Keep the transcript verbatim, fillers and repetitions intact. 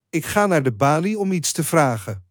Ik ga naar de balie om iets te vragen.